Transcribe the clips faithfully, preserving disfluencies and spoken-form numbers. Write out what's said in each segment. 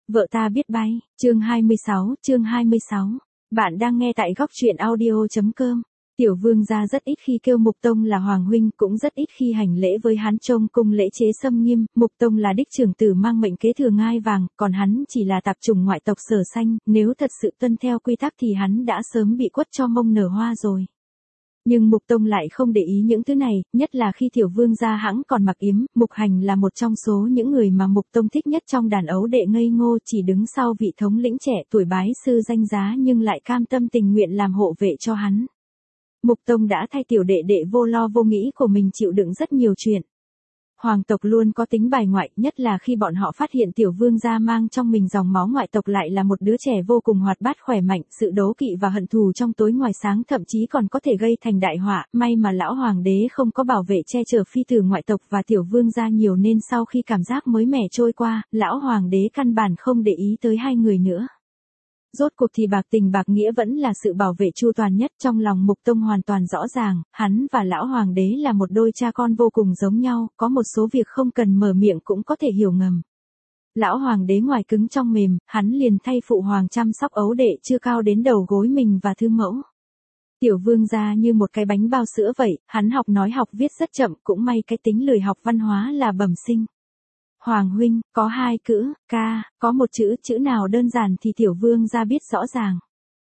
Vợ ta biết bay, chương hai mươi sáu, chương hai mươi sáu. Bạn đang nghe tại góc truyện audio chấm com. Tiểu vương gia rất ít khi kêu Mục Tông là Hoàng huynh, cũng rất ít khi hành lễ với hắn, trông cung lễ chế xâm nghiêm. Mục Tông là đích trưởng tử mang mệnh kế thừa ngai vàng, còn hắn chỉ là tạp chủng ngoại tộc Sở Xanh, nếu thật sự tuân theo quy tắc thì hắn đã sớm bị quất cho mông nở hoa rồi. Nhưng Mục Tông lại không để ý những thứ này, nhất là khi tiểu vương gia hãng còn mặc yếm. Mục Hành là một trong số những người mà Mục Tông thích nhất trong đàn ấu đệ ngây ngô, chỉ đứng sau vị thống lĩnh trẻ tuổi bái sư danh giá nhưng lại cam tâm tình nguyện làm hộ vệ cho hắn. Mục Tông đã thay tiểu đệ đệ vô lo vô nghĩ của mình chịu đựng rất nhiều chuyện. Hoàng tộc luôn có tính bài ngoại, nhất là khi bọn họ phát hiện tiểu vương gia mang trong mình dòng máu ngoại tộc lại là một đứa trẻ vô cùng hoạt bát khỏe mạnh, sự đố kỵ và hận thù trong tối ngoài sáng thậm chí còn có thể gây thành đại họa. May mà lão hoàng đế không có bảo vệ che chở phi tử ngoại tộc và tiểu vương gia nhiều nên sau khi cảm giác mới mẻ trôi qua, lão hoàng đế căn bản không để ý tới hai người nữa. Rốt cuộc thì bạc tình bạc nghĩa vẫn là sự bảo vệ chu toàn nhất. Trong lòng Mục Tông hoàn toàn rõ ràng, hắn và lão hoàng đế là một đôi cha con vô cùng giống nhau, có một số việc không cần mở miệng cũng có thể hiểu ngầm. Lão hoàng đế ngoài cứng trong mềm, hắn liền thay phụ hoàng chăm sóc ấu đệ chưa cao đến đầu gối mình và thư mẫu. Tiểu vương gia như một cái bánh bao sữa vậy, hắn học nói học viết rất chậm, cũng may cái tính lười học văn hóa là bẩm sinh. Hoàng huynh, có hai chữ, ca, có một chữ, chữ nào đơn giản thì tiểu vương gia biết rõ ràng.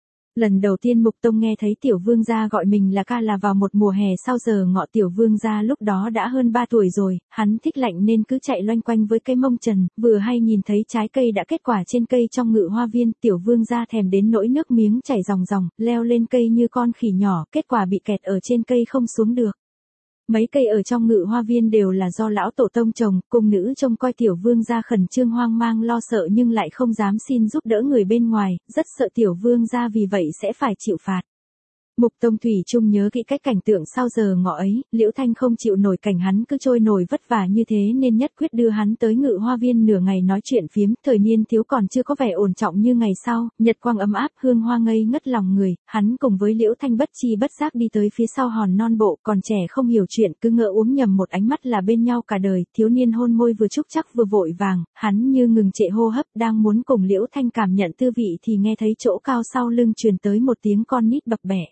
Lần đầu tiên Mục Tông nghe thấy tiểu vương gia gọi mình là ca là vào một mùa hè sau giờ ngọ. Tiểu vương gia lúc đó đã hơn ba tuổi rồi, hắn thích lạnh nên cứ chạy loanh quanh với cây mông trần, vừa hay nhìn thấy trái cây đã kết quả trên cây trong ngự hoa viên, tiểu vương gia thèm đến nỗi nước miếng chảy ròng ròng, leo lên cây như con khỉ nhỏ, kết quả bị kẹt ở trên cây không xuống được. Mấy cây ở trong ngự hoa viên đều là do lão tổ tông trồng, cung nữ trông coi tiểu vương gia khẩn trương hoang mang lo sợ nhưng lại không dám xin giúp đỡ người bên ngoài, rất sợ tiểu vương gia vì vậy sẽ phải chịu phạt. Mục Tông thủy chung nhớ kỹ cách cảnh tượng sau giờ ngọ ấy, Liễu Thanh không chịu nổi cảnh hắn cứ trôi nổi vất vả như thế nên nhất quyết đưa hắn tới ngự hoa viên nửa ngày nói chuyện phiếm. Thời niên thiếu còn chưa có vẻ ổn trọng như ngày sau, nhật quang ấm áp hương hoa ngây ngất lòng người, hắn cùng với Liễu Thanh bất chi bất giác đi tới phía sau hòn non bộ, còn trẻ không hiểu chuyện cứ ngỡ uống nhầm một ánh mắt là bên nhau cả đời. Thiếu niên hôn môi vừa trúc chắc vừa vội vàng, hắn như ngừng trệ hô hấp đang muốn cùng Liễu Thanh cảm nhận tư vị thì nghe thấy chỗ cao sau lưng truyền tới một tiếng con nít bập bẹ.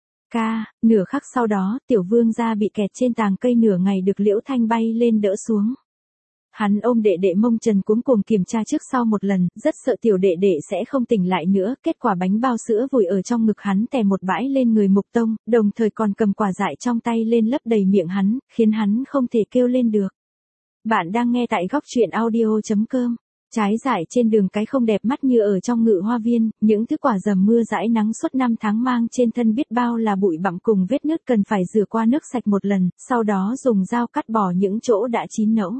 Ca, nửa khắc sau đó, tiểu vương gia bị kẹt trên tàng cây nửa ngày được Liễu Thanh bay lên đỡ xuống. Hắn ôm đệ đệ mông trần cuống cuồng kiểm tra trước sau một lần, rất sợ tiểu đệ đệ sẽ không tỉnh lại nữa, kết quả bánh bao sữa vùi ở trong ngực hắn tè một bãi lên người Mục Tông, đồng thời còn cầm quả dại trong tay lên lấp đầy miệng hắn, khiến hắn không thể kêu lên được. Bạn đang nghe tại góc truyện audio chấm com. Trái dại trên đường cái không đẹp mắt như ở trong ngự hoa viên, những thứ quả dầm mưa dãi nắng suốt năm tháng mang trên thân biết bao là bụi bặm cùng vết nứt cần phải rửa qua nước sạch một lần, sau đó dùng dao cắt bỏ những chỗ đã chín nẫu.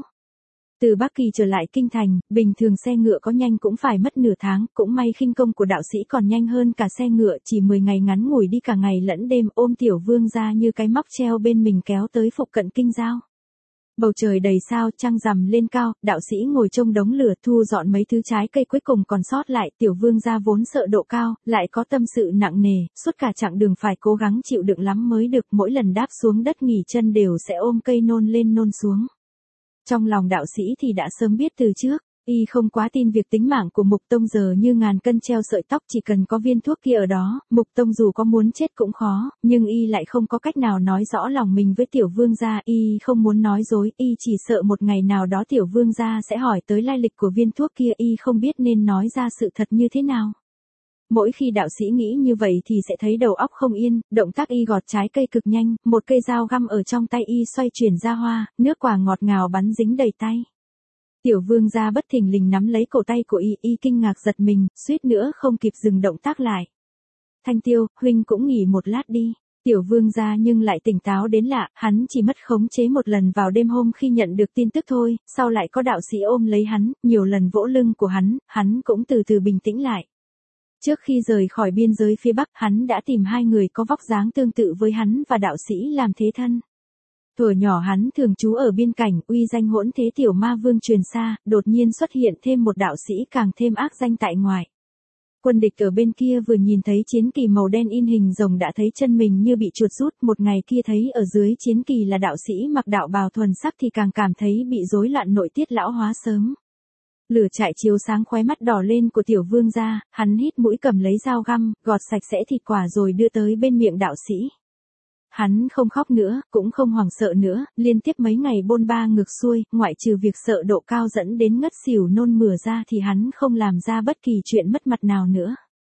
Từ Bắc Kỳ trở lại kinh thành, bình thường xe ngựa có nhanh cũng phải mất nửa tháng, cũng may khinh công của đạo sĩ còn nhanh hơn cả xe ngựa, chỉ mười ngày ngắn ngủi đi cả ngày lẫn đêm ôm tiểu vương gia như cái móc treo bên mình kéo tới phụ cận kinh giao. Bầu trời đầy sao, trăng rằm lên cao, đạo sĩ ngồi trông đống lửa thu dọn mấy thứ trái cây cuối cùng còn sót lại. Tiểu vương gia vốn sợ độ cao, lại có tâm sự nặng nề, suốt cả chặng đường phải cố gắng chịu đựng lắm mới được, mỗi lần đáp xuống đất nghỉ chân đều sẽ ôm cây nôn lên nôn xuống. Trong lòng đạo sĩ thì đã sớm biết từ trước, y không quá tin việc tính mạng của Mục Tông giờ như ngàn cân treo sợi tóc, chỉ cần có viên thuốc kia ở đó, Mục Tông dù có muốn chết cũng khó, nhưng y lại không có cách nào nói rõ lòng mình với tiểu vương gia, y không muốn nói dối, y chỉ sợ một ngày nào đó tiểu vương gia sẽ hỏi tới lai lịch của viên thuốc kia, y không biết nên nói ra sự thật như thế nào. Mỗi khi đạo sĩ nghĩ như vậy thì sẽ thấy đầu óc không yên, động tác y gọt trái cây cực nhanh, một cây dao găm ở trong tay y xoay chuyển ra hoa, nước quả ngọt ngào bắn dính đầy tay. Tiểu vương gia bất thình lình nắm lấy cổ tay của y, y kinh ngạc giật mình, suýt nữa không kịp dừng động tác lại. Thanh Tiêu, huynh cũng nghỉ một lát đi. Tiểu vương gia nhưng lại tỉnh táo đến lạ, hắn chỉ mất khống chế một lần vào đêm hôm khi nhận được tin tức thôi, sau lại có đạo sĩ ôm lấy hắn, nhiều lần vỗ lưng của hắn, hắn cũng từ từ bình tĩnh lại. Trước khi rời khỏi biên giới phía Bắc, hắn đã tìm hai người có vóc dáng tương tự với hắn và đạo sĩ làm thế thân. Thuở nhỏ hắn thường trú ở biên cảnh, uy danh hỗn thế tiểu ma vương truyền xa, đột nhiên xuất hiện thêm một đạo sĩ càng thêm ác danh tại ngoại. Quân địch ở bên kia vừa nhìn thấy chiến kỳ màu đen in hình rồng đã thấy chân mình như bị chuột rút, một ngày kia thấy ở dưới chiến kỳ là đạo sĩ mặc đạo bào thuần sắc thì càng cảm thấy bị rối loạn nội tiết lão hóa sớm. Lửa chạy chiếu sáng khóe mắt đỏ lên của tiểu vương gia, hắn hít mũi cầm lấy dao găm, gọt sạch sẽ thịt quả rồi đưa tới bên miệng đạo sĩ. Hắn không khóc nữa, cũng không hoảng sợ nữa, liên tiếp mấy ngày bôn ba ngược xuôi, ngoại trừ việc sợ độ cao dẫn đến ngất xỉu nôn mửa ra thì hắn không làm ra bất kỳ chuyện mất mặt nào nữa.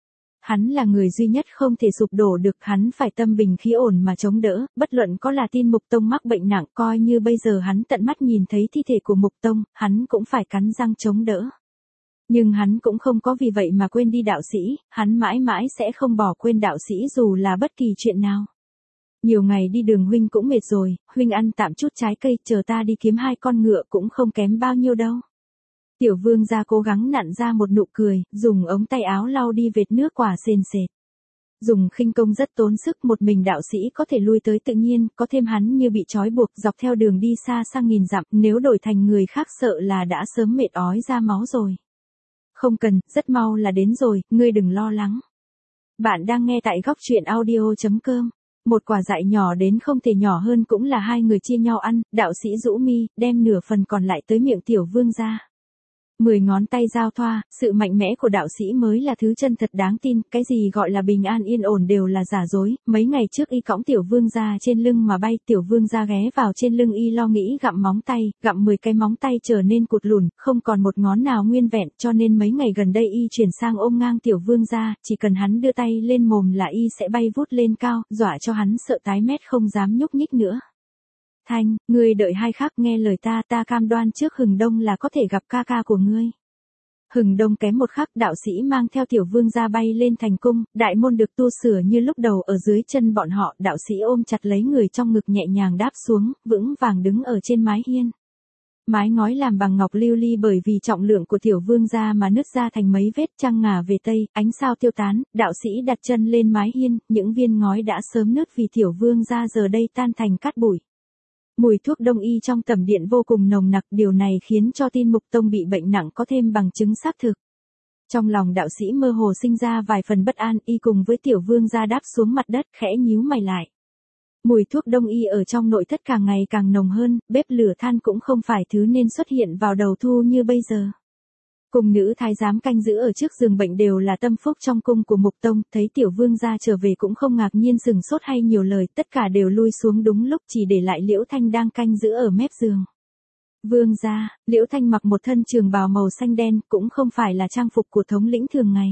Hắn là người duy nhất không thể sụp đổ được, hắn phải tâm bình khí ổn mà chống đỡ, bất luận có là tin Mục Tông mắc bệnh nặng, coi như bây giờ hắn tận mắt nhìn thấy thi thể của Mục Tông, hắn cũng phải cắn răng chống đỡ. Nhưng hắn cũng không có vì vậy mà quên đi đạo sĩ, hắn mãi mãi sẽ không bỏ quên đạo sĩ dù là bất kỳ chuyện nào. Nhiều ngày đi đường huynh cũng mệt rồi, huynh ăn tạm chút trái cây, chờ ta đi kiếm hai con ngựa cũng không kém bao nhiêu đâu. Tiểu vương gia cố gắng nặn ra một nụ cười, dùng ống tay áo lau đi vệt nước quả sền sệt. Dùng khinh công rất tốn sức, một mình đạo sĩ có thể lui tới tự nhiên, có thêm hắn như bị trói buộc dọc theo đường đi xa sang nghìn dặm, nếu đổi thành người khác sợ là đã sớm mệt ói ra máu rồi. Không cần, rất mau là đến rồi, ngươi đừng lo lắng. Bạn đang nghe tại góc truyện audio chấm com. Một quả dại nhỏ đến không thể nhỏ hơn cũng là hai người chia nhau ăn, đạo sĩ rũ mi, đem nửa phần còn lại tới miệng tiểu vương gia. Mười ngón tay giao thoa, sự mạnh mẽ của đạo sĩ mới là thứ chân thật đáng tin, cái gì gọi là bình an yên ổn đều là giả dối. Mấy ngày trước y cõng tiểu vương gia trên lưng mà bay, tiểu vương gia ghé vào trên lưng y lo nghĩ gặm móng tay, gặm mười cái móng tay trở nên cụt lùn, không còn một ngón nào nguyên vẹn, cho nên mấy ngày gần đây y chuyển sang ôm ngang tiểu vương gia, chỉ cần hắn đưa tay lên mồm là y sẽ bay vút lên cao, dọa cho hắn sợ tái mét không dám nhúc nhích nữa. Thanh, ngươi đợi hai khắc nghe lời ta, ta cam đoan trước Hừng Đông là có thể gặp ca ca của ngươi. Hừng Đông kém một khắc, đạo sĩ mang theo tiểu vương gia bay lên thành cung, đại môn được tu sửa như lúc đầu ở dưới chân bọn họ, đạo sĩ ôm chặt lấy người trong ngực nhẹ nhàng đáp xuống, vững vàng đứng ở trên mái hiên. Mái ngói làm bằng ngọc lưu ly bởi vì trọng lượng của tiểu vương gia mà nứt ra thành mấy vết, trăng ngả về tây, ánh sao tiêu tán, đạo sĩ đặt chân lên mái hiên, những viên ngói đã sớm nứt vì tiểu vương gia giờ đây tan thành cát bụi. Mùi thuốc đông y trong tầm điện vô cùng nồng nặc, điều này khiến cho tin Mục Tông bị bệnh nặng có thêm bằng chứng xác thực. Trong lòng đạo sĩ mơ hồ sinh ra vài phần bất an, y cùng với tiểu vương gia đáp xuống mặt đất, khẽ nhíu mày lại. Mùi thuốc đông y ở trong nội thất càng ngày càng nồng hơn, bếp lửa than cũng không phải thứ nên xuất hiện vào đầu thu như bây giờ. Cùng nữ thái giám canh giữ ở trước giường bệnh đều là tâm phúc trong cung của Mục Tông, thấy tiểu vương gia trở về cũng không ngạc nhiên sừng sốt hay nhiều lời, tất cả đều lui xuống đúng lúc, chỉ để lại Liễu Thanh đang canh giữ ở mép giường. Vương gia, Liễu Thanh mặc một thân trường bào màu xanh đen, cũng không phải là trang phục của thống lĩnh thường ngày.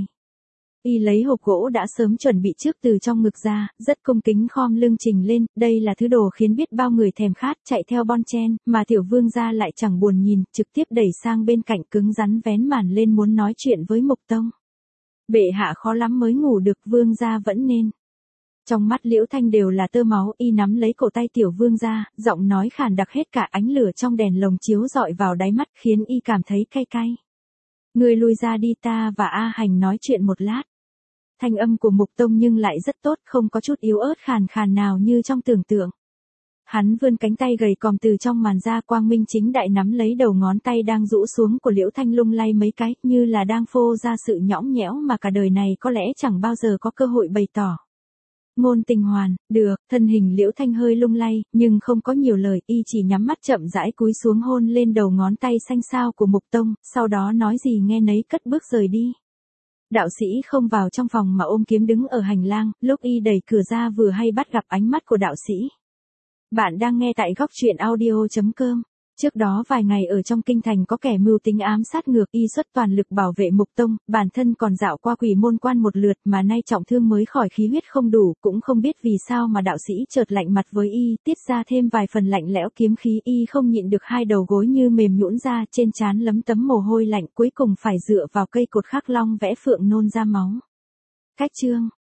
Y lấy hộp gỗ đã sớm chuẩn bị trước từ trong ngực ra, rất cung kính khom lưng trình lên, đây là thứ đồ khiến biết bao người thèm khát, chạy theo bon chen, mà tiểu vương gia lại chẳng buồn nhìn, trực tiếp đẩy sang bên cạnh cứng rắn vén màn lên muốn nói chuyện với Mục Tông. Bệ hạ khó lắm mới ngủ được, vương gia vẫn nên. Trong mắt Liễu Thanh đều là tơ máu, y nắm lấy cổ tay tiểu vương gia, giọng nói khàn đặc hết cả, ánh lửa trong đèn lồng chiếu rọi vào đáy mắt khiến y cảm thấy cay cay. Ngươi lui ra đi, ta và A Hành nói chuyện một lát. Thanh âm của Mục Tông nhưng lại rất tốt, không có chút yếu ớt khàn khàn nào như trong tưởng tượng. Hắn vươn cánh tay gầy còm từ trong màn ra, quang minh chính đại nắm lấy đầu ngón tay đang rũ xuống của Liễu Thanh lung lay mấy cái, như là đang phô ra sự nhõng nhẽo mà cả đời này có lẽ chẳng bao giờ có cơ hội bày tỏ. Ngôn tình hoàn, được, thân hình Liễu Thanh hơi lung lay, nhưng không có nhiều lời, y chỉ nhắm mắt chậm rãi cúi xuống hôn lên đầu ngón tay xanh xao của Mục Tông, sau đó nói gì nghe nấy cất bước rời đi. Đạo sĩ không vào trong phòng mà ôm kiếm đứng ở hành lang, lúc y đẩy cửa ra vừa hay bắt gặp ánh mắt của đạo sĩ. Bạn đang nghe tại góc truyện audio chấm com. Trước đó vài ngày ở trong kinh thành có kẻ mưu tính ám sát ngược, y xuất toàn lực bảo vệ Mục Tông, bản thân còn dạo qua Quỷ Môn Quan một lượt mà nay trọng thương mới khỏi, khí huyết không đủ, cũng không biết vì sao mà đạo sĩ chợt lạnh mặt với y, tiết ra thêm vài phần lạnh lẽo kiếm khí, y không nhịn được hai đầu gối như mềm nhũn ra, trên trán lấm tấm mồ hôi lạnh, cuối cùng phải dựa vào cây cột khắc long vẽ phượng nôn ra máu. Cách chương